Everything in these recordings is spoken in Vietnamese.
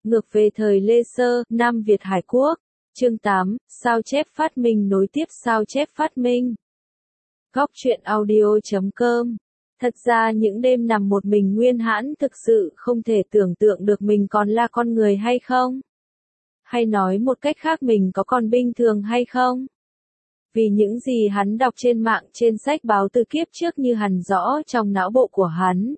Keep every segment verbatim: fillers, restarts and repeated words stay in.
Ngược về thời Lê Sơ, Nam Việt Hải Quốc. Chương tám, sao chép phát minh nối tiếp sao chép phát minh. Góc truyện audio chấm com. Thật ra những đêm nằm một mình Nguyên Hãn thực sự không thể tưởng tượng được mình còn là con người hay không? Hay nói một cách khác mình có còn bình thường hay không? Vì những gì hắn đọc trên mạng trên sách báo từ kiếp trước như hằn rõ trong não bộ của hắn.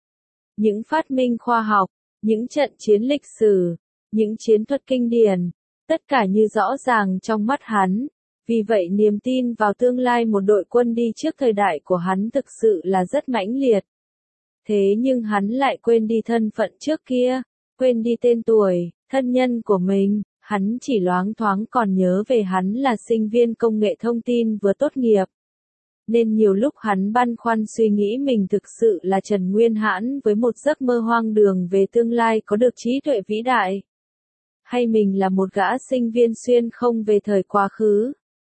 Những phát minh khoa học, những trận chiến lịch sử, những chiến thuật kinh điển, tất cả như rõ ràng trong mắt hắn. Vì vậy niềm tin vào tương lai một đội quân đi trước thời đại của hắn thực sự là rất mãnh liệt. Thế nhưng hắn lại quên đi thân phận trước kia, quên đi tên tuổi, thân nhân của mình, hắn chỉ loáng thoáng còn nhớ về hắn là sinh viên công nghệ thông tin vừa tốt nghiệp. Nên nhiều lúc hắn băn khoăn suy nghĩ mình thực sự là Trần Nguyên Hãn với một giấc mơ hoang đường về tương lai có được trí tuệ vĩ đại. Hay mình là một gã sinh viên xuyên không về thời quá khứ.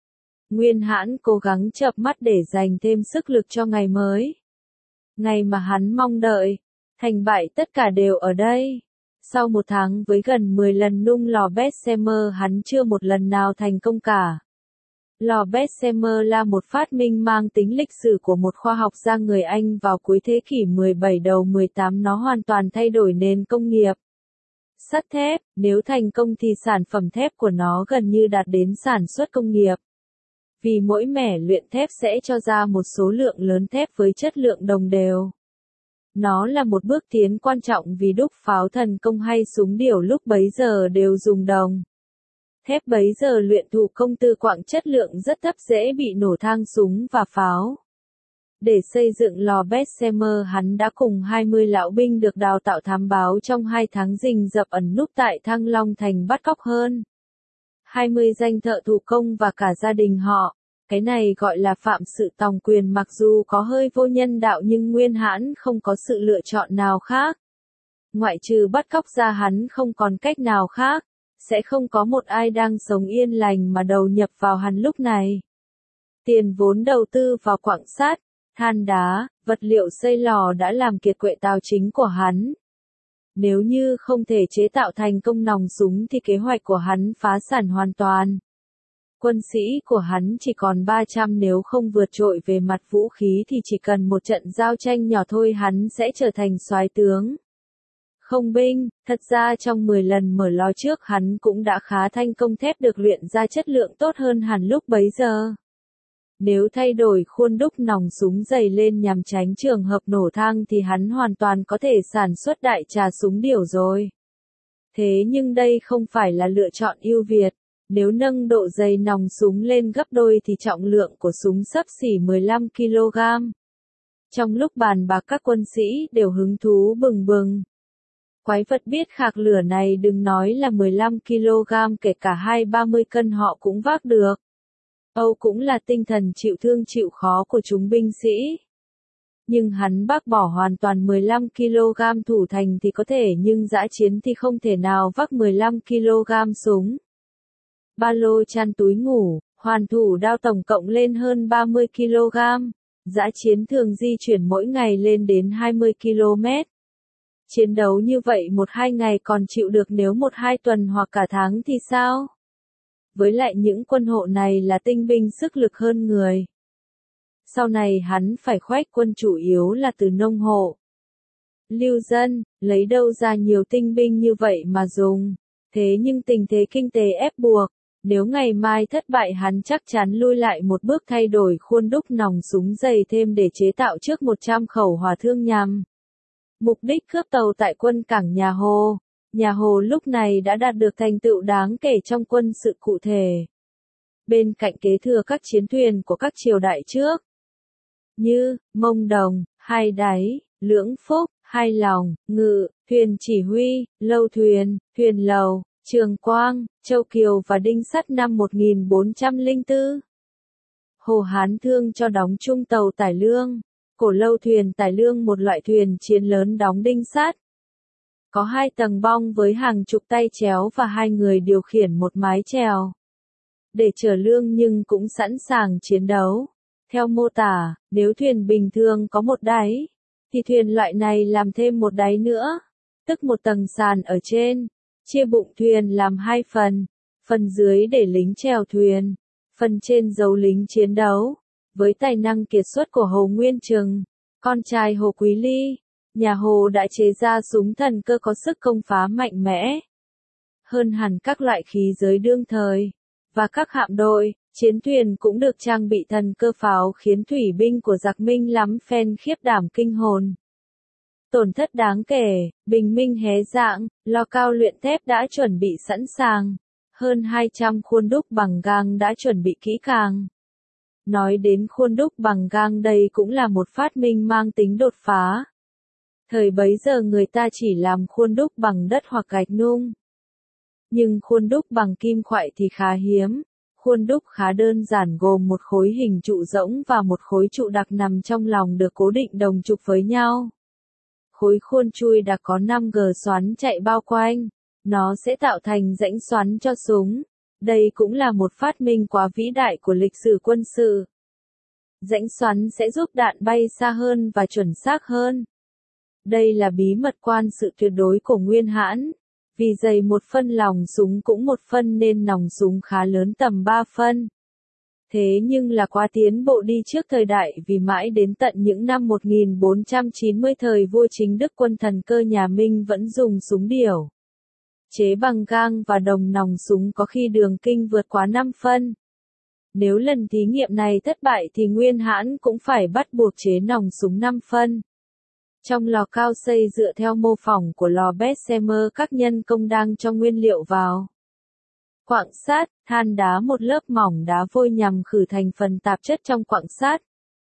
Nguyên Hãn cố gắng chợp mắt để dành thêm sức lực cho ngày mới. Ngày mà hắn mong đợi, thành bại tất cả đều ở đây. Sau một tháng với gần mười lần nung lò Bessemer hắn chưa một lần nào thành công cả. Lò Bessemer là một phát minh mang tính lịch sử của một khoa học gia người Anh vào cuối thế kỷ mười bảy đầu mười tám, nó hoàn toàn thay đổi nền công nghiệp. Sắt thép, nếu thành công thì sản phẩm thép của nó gần như đạt đến sản xuất công nghiệp. Vì mỗi mẻ luyện thép sẽ cho ra một số lượng lớn thép với chất lượng đồng đều. Nó là một bước tiến quan trọng vì đúc pháo thần công hay súng điểu lúc bấy giờ đều dùng đồng. Thép bấy giờ luyện thủ công từ quặng chất lượng rất thấp dễ bị nổ thang súng và pháo. Để xây dựng lò Bessemer hắn đã cùng hai mươi lão binh được đào tạo thám báo trong hai tháng rình rập ẩn núp tại Thăng Long Thành bắt cóc hơn hai mươi danh thợ thủ công và cả gia đình họ. Cái này gọi là phạm sự tòng quyền, mặc dù có hơi vô nhân đạo nhưng Nguyên Hãn không có sự lựa chọn nào khác. Ngoại trừ bắt cóc ra hắn không còn cách nào khác, sẽ không có một ai đang sống yên lành mà đầu nhập vào hắn lúc này. Tiền vốn đầu tư vào quặng sắt, than đá, vật liệu xây lò đã làm kiệt quệ tài chính của hắn. Nếu như không thể chế tạo thành công nòng súng thì kế hoạch của hắn phá sản hoàn toàn. Quân sĩ của hắn chỉ còn ba trăm, nếu không vượt trội về mặt vũ khí thì chỉ cần một trận giao tranh nhỏ thôi hắn sẽ trở thành soái tướng. Không binh, thật ra trong mười lần mở lò trước hắn cũng đã khá thành công, thép được luyện ra chất lượng tốt hơn hẳn lúc bấy giờ. Nếu thay đổi khuôn đúc nòng súng dày lên nhằm tránh trường hợp nổ thang thì hắn hoàn toàn có thể sản xuất đại trà súng điểu rồi. Thế nhưng đây không phải là lựa chọn ưu việt. Nếu nâng độ dày nòng súng lên gấp đôi thì trọng lượng của súng xấp xỉ mười lăm ki lô gam. Trong lúc bàn bạc các quân sĩ đều hứng thú bừng bừng. Quái vật biết khạc lửa này đừng nói là mười lăm ki lô gam, kể cả hai ba mươi cân họ cũng vác được. Âu cũng là tinh thần chịu thương chịu khó của chúng binh sĩ. Nhưng hắn bác bỏ hoàn toàn mười lăm ki lô gam, thủ thành thì có thể nhưng dã chiến thì không thể nào vác mười lăm ki lô gam súng. Ba lô chăn túi ngủ, hoàn thủ đao tổng cộng lên hơn ba mươi ki lô gam. Dã chiến thường di chuyển mỗi ngày lên đến hai mươi ki lô mét. Chiến đấu như vậy một hai ngày còn chịu được, nếu một hai tuần hoặc cả tháng thì sao? Với lại những quân hộ này là tinh binh sức lực hơn người. Sau này hắn phải khoách quân chủ yếu là từ nông hộ. Lưu dân, lấy đâu ra nhiều tinh binh như vậy mà dùng. Thế nhưng tình thế kinh tế ép buộc. Nếu ngày mai thất bại hắn chắc chắn lui lại một bước, thay đổi khuôn đúc nòng súng dày thêm để chế tạo trước một trăm khẩu hỏa thương nhằm mục đích cướp tàu tại quân cảng Nhà Hồ. Nhà Hồ lúc này đã đạt được thành tựu đáng kể trong quân sự cụ thể. Bên cạnh kế thừa các chiến thuyền của các triều đại trước, như Mông Đồng, Hai Đáy, Lưỡng Phúc, Hai Lòng, Ngự, thuyền chỉ huy, lâu thuyền, thuyền lầu, Trường Quang, Châu Kiều và Đinh Sắt năm một nghìn bốn trăm lẻ bốn. Hồ Hán Thương cho đóng chung tàu tải lương. Cổ lâu thuyền tải lương, một loại thuyền chiến lớn đóng đinh sắt. Có hai tầng bong với hàng chục tay chéo và hai người điều khiển một mái chèo. Để chở lương nhưng cũng sẵn sàng chiến đấu. Theo mô tả, nếu thuyền bình thường có một đáy, thì thuyền loại này làm thêm một đáy nữa, tức một tầng sàn ở trên. chia bụng thuyền làm hai phần, phần dưới để lính chèo thuyền, phần trên giấu lính chiến đấu. Với tài năng kiệt xuất của Hồ Nguyên Trừng, con trai Hồ Quý Ly, nhà Hồ đã chế ra súng thần cơ có sức công phá mạnh mẽ hơn hẳn các loại khí giới đương thời, và các hạm đội, chiến thuyền cũng được trang bị thần cơ pháo khiến thủy binh của giặc Minh lắm phen khiếp đảm kinh hồn. Tổn thất đáng kể, bình minh hé rạng, lò cao luyện thép đã chuẩn bị sẵn sàng, hơn hai trăm khuôn đúc bằng gang đã chuẩn bị kỹ càng. Nói đến khuôn đúc bằng gang đây cũng là một phát minh mang tính đột phá. Thời bấy giờ người ta chỉ làm khuôn đúc bằng đất hoặc gạch nung. Nhưng khuôn đúc bằng kim khoại thì khá hiếm. Khuôn đúc khá đơn giản gồm một khối hình trụ rỗng và một khối trụ đặc nằm trong lòng được cố định đồng trục với nhau. Khối khuôn chui đặc có năm gờ xoắn chạy bao quanh. Nó sẽ tạo thành rãnh xoắn cho súng. Đây cũng là một phát minh quá vĩ đại của lịch sử quân sự. Rãnh xoắn sẽ giúp đạn bay xa hơn và chuẩn xác hơn. Đây là bí mật quan sự tuyệt đối của Nguyên Hãn. Vì dày một phân lòng súng cũng một phân nên nòng súng khá lớn tầm ba phân. Thế nhưng là quá tiến bộ đi trước thời đại vì mãi đến tận những năm một nghìn bốn trăm chín mươi thời vua Chính Đức quân thần cơ nhà Minh vẫn dùng súng điểu. Chế bằng gang và đồng nòng súng có khi đường kinh vượt quá năm phân. Nếu lần thí nghiệm này thất bại thì Nguyên Hãn cũng phải bắt buộc chế nòng súng năm phân. Trong lò cao xây dựa theo mô phỏng của lò Bessemer các nhân công đang cho nguyên liệu vào. Quặng sắt, than đá một lớp mỏng đá vôi nhằm khử thành phần tạp chất trong quặng sắt.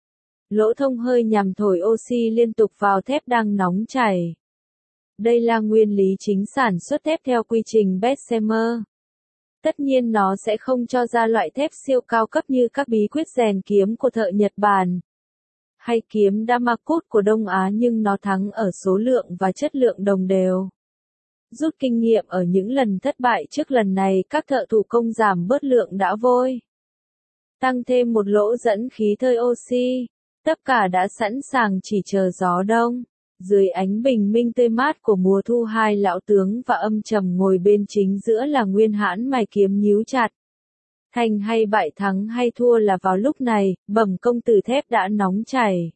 Lỗ thông hơi nhằm thổi oxy liên tục vào thép đang nóng chảy. Đây là nguyên lý chính sản xuất thép theo quy trình Bessemer. Tất nhiên nó sẽ không cho ra loại thép siêu cao cấp như các bí quyết rèn kiếm của thợ Nhật Bản hay kiếm Damascus của Đông Á, nhưng nó thắng ở số lượng và chất lượng đồng đều. Rút kinh nghiệm ở những lần thất bại trước lần này, các thợ thủ công giảm bớt lượng đá vôi, tăng thêm một lỗ dẫn khí thơi oxy. Tất cả đã sẵn sàng chỉ chờ gió đông. Dưới ánh bình minh tươi mát của mùa thu, hai lão tướng và âm trầm ngồi bên chính giữa là Nguyên Hãn mài kiếm nhíu chặt. Thành hay bại, thắng hay thua là vào lúc này, bẩm công tử, thép đã nóng chảy.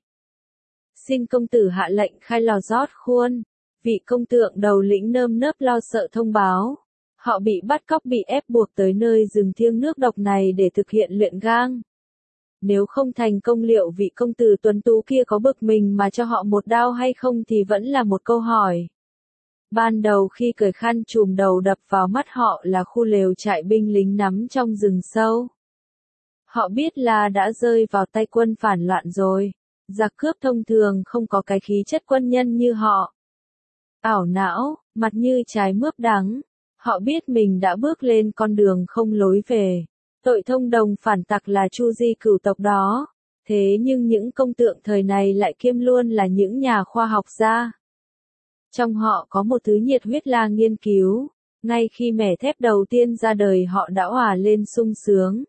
Xin công tử hạ lệnh khai lò rót khuôn. Vị công tượng đầu lĩnh nơm nớp lo sợ thông báo. Họ bị bắt cóc, bị ép buộc tới nơi rừng thiêng nước độc này để thực hiện luyện gang. Nếu không thành công liệu vị công tử tuấn tú kia có bực mình mà cho họ một đao hay không thì vẫn là một câu hỏi. Ban đầu khi cởi khăn trùm đầu, đập vào mắt họ là khu lều trại binh lính nắm trong rừng sâu. Họ biết là đã rơi vào tay quân phản loạn rồi. Giặc cướp thông thường không có cái khí chất quân nhân như họ. Ảo não, mặt như trái mướp đắng. Họ biết mình đã bước lên con đường không lối về. Tội thông đồng phản tặc là chu di cửu tộc đó. Thế nhưng những công tượng thời này lại kiêm luôn là những nhà khoa học gia. Trong họ có một thứ nhiệt huyết là nghiên cứu. Ngay khi mẻ thép đầu tiên ra đời họ đã hòa lên sung sướng.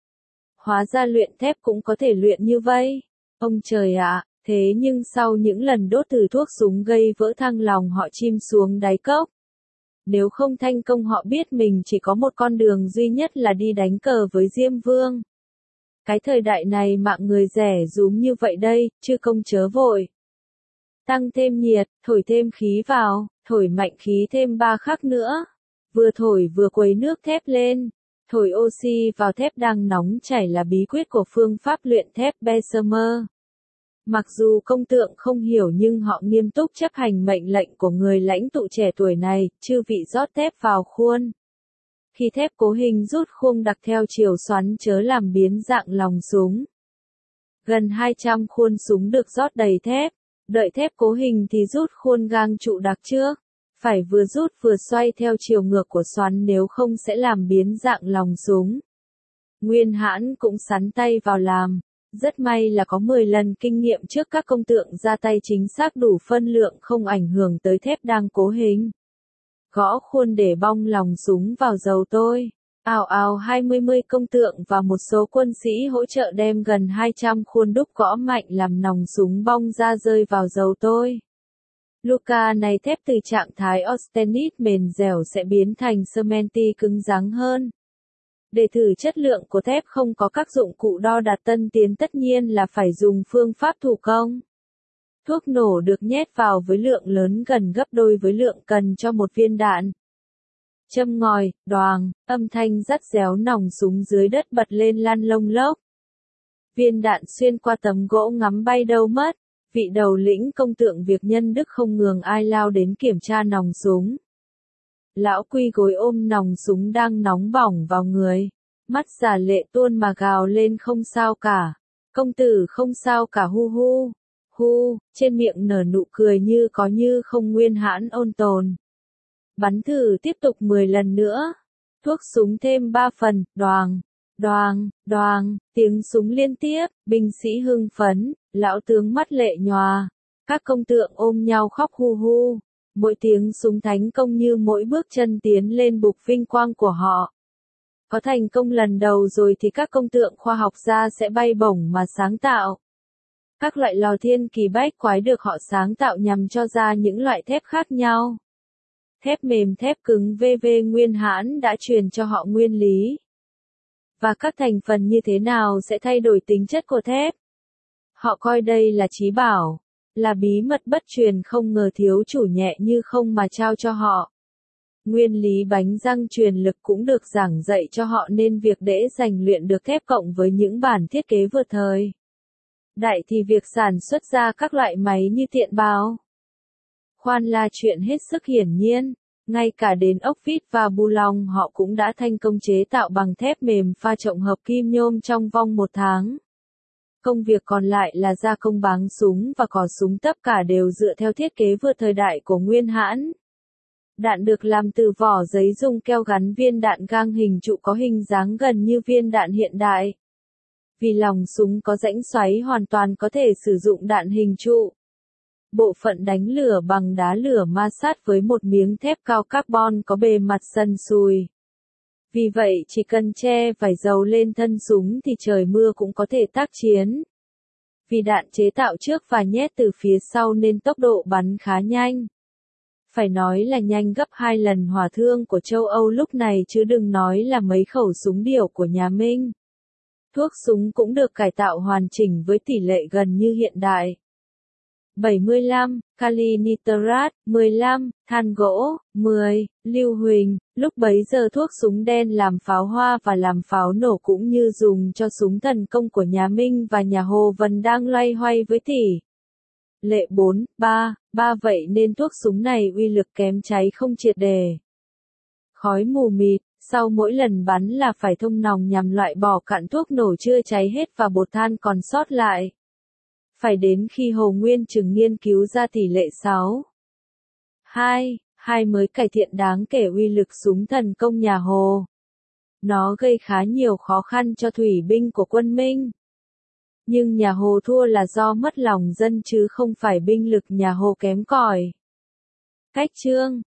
Hóa ra luyện thép cũng có thể luyện như vậy. Ông trời ạ, thế nhưng sau những lần đốt thử thuốc súng gây vỡ thăng lòng họ chìm xuống đáy cốc. Nếu không thành công họ biết mình chỉ có một con đường duy nhất là đi đánh cờ với Diêm Vương. Cái thời đại này mạng người rẻ rúm như vậy đây, chứ công chớ vội. Tăng thêm nhiệt, thổi thêm khí vào, thổi mạnh khí thêm ba khắc nữa. Vừa thổi vừa quấy nước thép lên. Thổi oxy vào thép đang nóng chảy là bí quyết của phương pháp luyện thép Bessemer. Mặc dù công tượng không hiểu nhưng họ nghiêm túc chấp hành mệnh lệnh của người lãnh tụ trẻ tuổi này, chư vị rót thép vào khuôn. Khi thép cố hình rút khuôn đặc theo chiều xoắn chớ làm biến dạng lòng súng. Gần hai trăm khuôn súng được rót đầy thép. Đợi thép cố hình thì rút khuôn gang trụ đặc trước. Phải vừa rút vừa xoay theo chiều ngược của xoắn nếu không sẽ làm biến dạng lòng súng. Nguyên Hãn cũng sắn tay vào làm. Rất may là có mười lần kinh nghiệm trước các công tượng ra tay chính xác đủ phân lượng không ảnh hưởng tới thép đang cố hình. Gõ khuôn để bong lòng súng vào dầu tôi. Ào ào hai mươi mươi công tượng và một số quân sĩ hỗ trợ đem gần hai trăm khuôn đúc gõ mạnh làm nòng súng bong ra rơi vào dầu tôi. Luca này thép từ trạng thái austenite mềm dẻo sẽ biến thành cementi cứng rắn hơn. Để thử chất lượng của thép không có các dụng cụ đo đạt tân tiến tất nhiên là phải dùng phương pháp thủ công. Thuốc nổ được nhét vào với lượng lớn gần gấp đôi với lượng cần cho một viên đạn. Châm ngòi, đoàng, âm thanh rắt réo nòng súng dưới đất bật lên lan lông lốc. Viên đạn xuyên qua tấm gỗ ngắm bay đâu mất. Vị đầu lĩnh công tượng việc nhân đức không ngường ai lao đến kiểm tra nòng súng. Lão quy gối ôm nòng súng đang nóng bỏng vào người. Mắt già lệ tuôn mà gào lên không sao cả. Công tử không sao cả hu hu. Hu, trên miệng nở nụ cười như có như không nguyên hãn ôn tồn. Bắn thử tiếp tục mười lần nữa. Thuốc súng thêm ba phần, đoàng, đoàng, đoàng, tiếng súng liên tiếp, binh sĩ hưng phấn, lão tướng mắt lệ nhòa. Các công tượng ôm nhau khóc hu hu. Mỗi tiếng súng thánh công như mỗi bước chân tiến lên bục vinh quang của họ. Có thành công lần đầu rồi thì các công tượng khoa học gia sẽ bay bổng mà sáng tạo. Các loại lò thiên kỳ bách quái được họ sáng tạo nhằm cho ra những loại thép khác nhau. Thép mềm thép cứng vân vân nguyên hãn đã truyền cho họ nguyên lý. Và các thành phần như thế nào sẽ thay đổi tính chất của thép. Họ coi đây là trí bảo, là bí mật bất truyền không ngờ thiếu chủ nhẹ như không mà trao cho họ. Nguyên lý bánh răng truyền lực cũng được giảng dạy cho họ nên việc để rèn luyện được thép cộng với những bản thiết kế vượt thời. Đại thì việc sản xuất ra các loại máy như tiện bào. Khoan là chuyện hết sức hiển nhiên, ngay cả đến ốc vít và bu long họ cũng đã thành công chế tạo bằng thép mềm pha trộn hợp kim nhôm trong vòng một tháng. Công việc còn lại là gia công báng súng và cò súng tất cả đều dựa theo thiết kế vượt thời đại của Nguyên Hãn. Đạn được làm từ vỏ giấy dùng keo gắn viên đạn gang hình trụ có hình dáng gần như viên đạn hiện đại. Vì lòng súng có rãnh xoáy hoàn toàn có thể sử dụng đạn hình trụ. Bộ phận đánh lửa bằng đá lửa ma sát với một miếng thép cao carbon có bề mặt sần sùi. Vì vậy chỉ cần che vải dầu lên thân súng thì trời mưa cũng có thể tác chiến. Vì đạn chế tạo trước và nhét từ phía sau nên tốc độ bắn khá nhanh. Phải nói là nhanh gấp hai lần hỏa thương của châu Âu lúc này chứ đừng nói là mấy khẩu súng điểu của nhà Minh. Thuốc súng cũng được cải tạo hoàn chỉnh với tỷ lệ gần như hiện đại. bảy mươi lăm, kali nitrat, mười lăm, than gỗ, mười, lưu huỳnh, lúc bấy giờ thuốc súng đen làm pháo hoa và làm pháo nổ cũng như dùng cho súng thần công của nhà Minh và nhà Hồ Vân đang loay hoay với tỷ lệ bốn, ba, ba vậy nên thuốc súng này uy lực kém cháy không triệt đề. Khói mù mịt, sau mỗi lần bắn là phải thông nòng nhằm loại bỏ cặn thuốc nổ chưa cháy hết và bột than còn sót lại. Phải đến khi Hồ Nguyên Trừng nghiên cứu ra tỷ lệ sáu, hai, hai mới cải thiện đáng kể uy lực súng thần công nhà Hồ. Nó gây khá nhiều khó khăn cho thủy binh của quân Minh. Nhưng nhà Hồ thua là do mất lòng dân chứ không phải binh lực nhà Hồ kém cỏi. Cách chương